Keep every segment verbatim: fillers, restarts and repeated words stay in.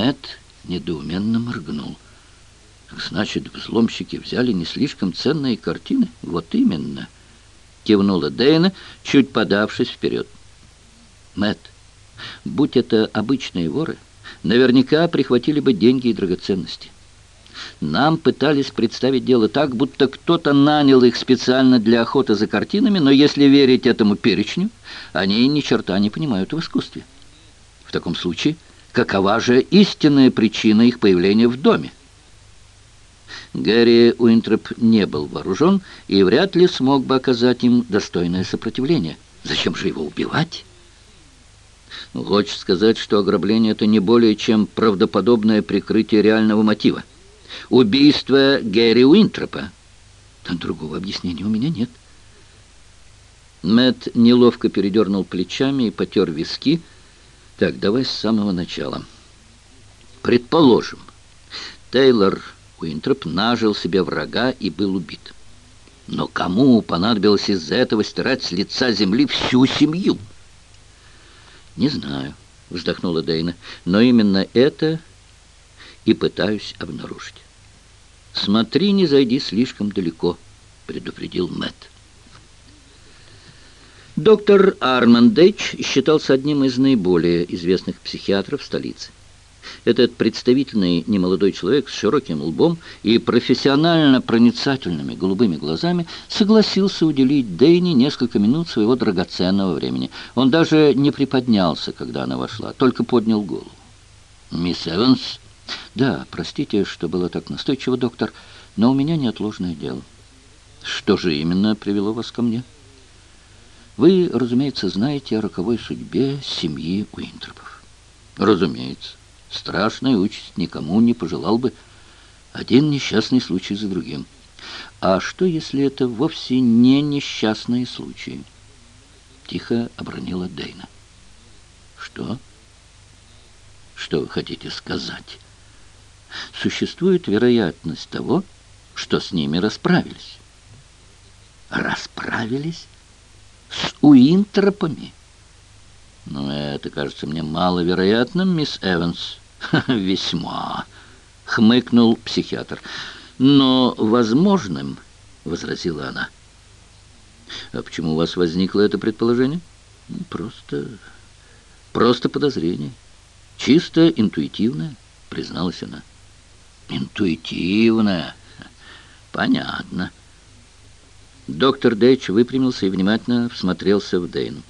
Мэтт недоуменно моргнул. «Значит, взломщики взяли не слишком ценные картины?» «Вот именно», — кивнула Дейна, чуть подавшись вперед. «Мэтт, будь это обычные воры, наверняка прихватили бы деньги и драгоценности. Нам пытались представить дело так, будто кто-то нанял их специально для охоты за картинами, но если верить этому перечню, они ни черта не понимают в искусстве. В таком случае, какова же истинная причина их появления в доме?» Гэри Уинтроп не был вооружен и вряд ли смог бы оказать им достойное сопротивление. Зачем же его убивать? Хочешь сказать, что ограбление — это не более чем правдоподобное прикрытие реального мотива? Убийство Гэри Уинтропа. Другого объяснения у меня нет. Мэтт неловко передернул плечами и потер виски. Так, давай с самого начала. Предположим, Тейлор Уинтроп нажил себе врага и был убит. Но кому понадобилось из-за этого стирать с лица земли всю семью? «Не знаю», — вздохнула Дейна, — «но именно это и пытаюсь обнаружить». «Смотри, не зайди слишком далеко», — предупредил Мэтт. Доктор Арманд Дейч считался одним из наиболее известных психиатров столицы. Этот представительный немолодой человек с широким лбом и профессионально проницательными голубыми глазами согласился уделить Дейне несколько минут своего драгоценного времени. Он даже не приподнялся, когда она вошла, только поднял голову. «Мисс Эванс?» «Да, простите, что было так настойчиво, доктор, но у меня неотложное дело». «Что же именно привело вас ко мне?» «Вы, разумеется, знаете о роковой судьбе семьи Уинтропов». «Разумеется. Страшная участь никому не пожелал бы. Один несчастный случай за другим. А что, если это вовсе не несчастные случаи?» Тихо обронила Дейна. «Что? Что вы хотите сказать?» «Существует вероятность того, что с ними расправились». «Расправились? С Уинтропами?» «Ну, это кажется мне маловероятным, мисс Эванс». «Весьма», — хмыкнул психиатр. «Но возможным», — возразила она. «А почему у вас возникло это предположение?» «Просто... просто подозрение. Чисто интуитивное», — призналась она. «Интуитивное? Понятно». Доктор Дейч выпрямился и внимательно всмотрелся в Дейну.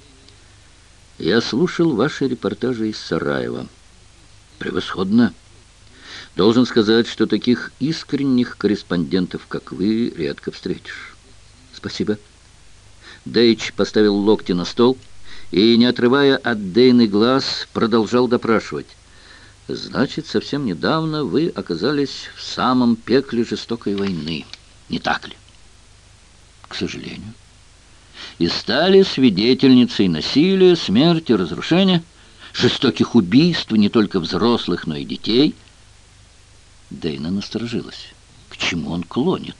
«Я слушал ваши репортажи из Сараева. Превосходно. Должен сказать, что таких искренних корреспондентов, как вы, редко встретишь». «Спасибо». Дейч поставил локти на стол и, не отрывая от Дейны глаз, продолжал допрашивать. «Значит, совсем недавно вы оказались в самом пекле жестокой войны, не так ли?» «К сожалению». «И стали свидетельницей насилия, смерти, разрушения, жестоких убийств не только взрослых, но и детей». Дейна насторожилась. К чему он клонит?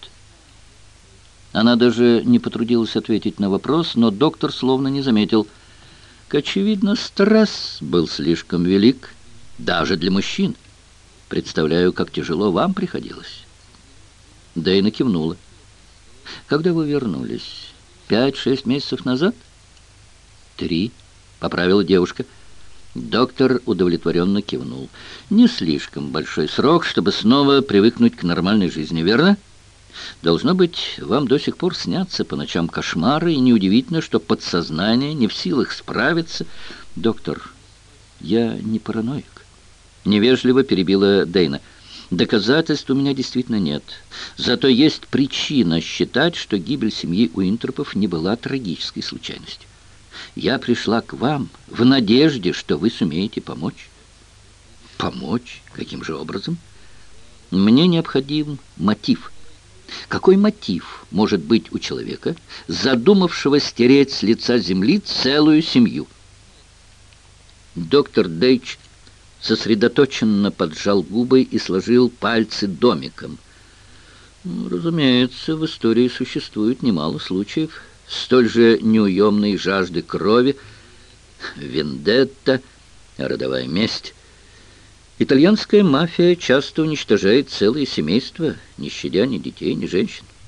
Она даже не потрудилась ответить на вопрос, но доктор словно не заметил. Очевидно, стресс был слишком велик, даже для мужчин. Представляю, как тяжело вам приходилось. Дейна кивнула. «Когда вы вернулись? Пять-шесть месяцев назад?» «Три», — поправила девушка. Доктор удовлетворенно кивнул. «Не слишком большой срок, чтобы снова привыкнуть к нормальной жизни, верно? Должно быть, вам до сих пор снятся по ночам кошмары, и неудивительно, что подсознание не в силах справиться». «Доктор, я не параноик», — невежливо перебила Дейна. «Доказательств у меня действительно нет. Зато есть причина считать, что гибель семьи Уинтропов не была трагической случайностью. Я пришла к вам в надежде, что вы сумеете помочь». «Помочь? Каким же образом?» «Мне необходим мотив». Какой мотив может быть у человека, задумавшего стереть с лица земли целую семью?» Доктор Дейч сосредоточенно поджал губы и сложил пальцы домиком. Ну, разумеется, в истории существует немало случаев столь же неуемной жажды крови, вендетта, родовая месть. Итальянская мафия часто уничтожает целые семейства, не щадя ни детей, ни женщин.